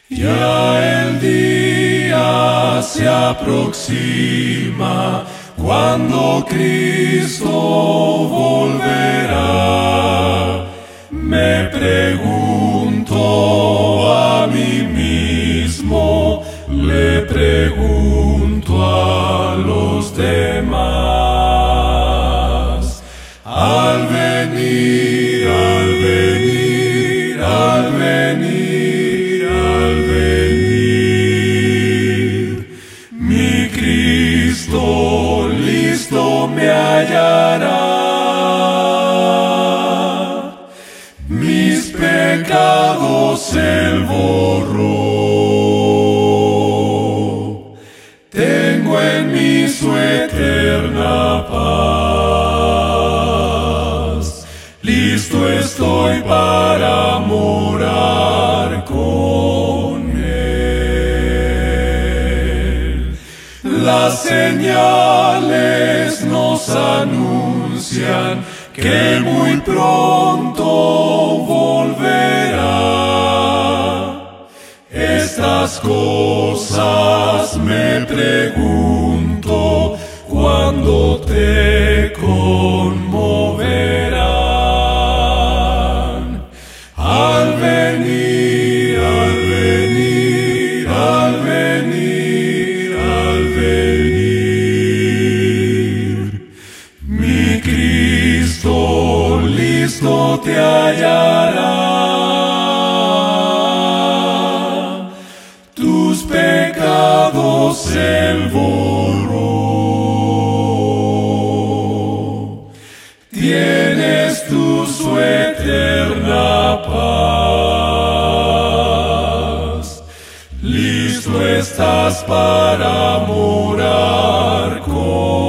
Ya el día se aproxima cuando Cristo volverá. Me pregunto a mí mismo, le pregunto a los demás. Al venir, al venir, al venir, al venir, mi Cristo listo me hallará. Mis pecados Él borró. Tengo en mí su eterna paz. Listo estoy para morar con Él. Las señales nos anuncian que muy pronto volverá. Estas cosas me pregunto, ¿cuándo te conmoverán? Al venir, al venir, al venir, al venir, mi Cristo listo te hallará. Tus pecados Él borró. Tienes tú su eterna paz. Listo estás para morar con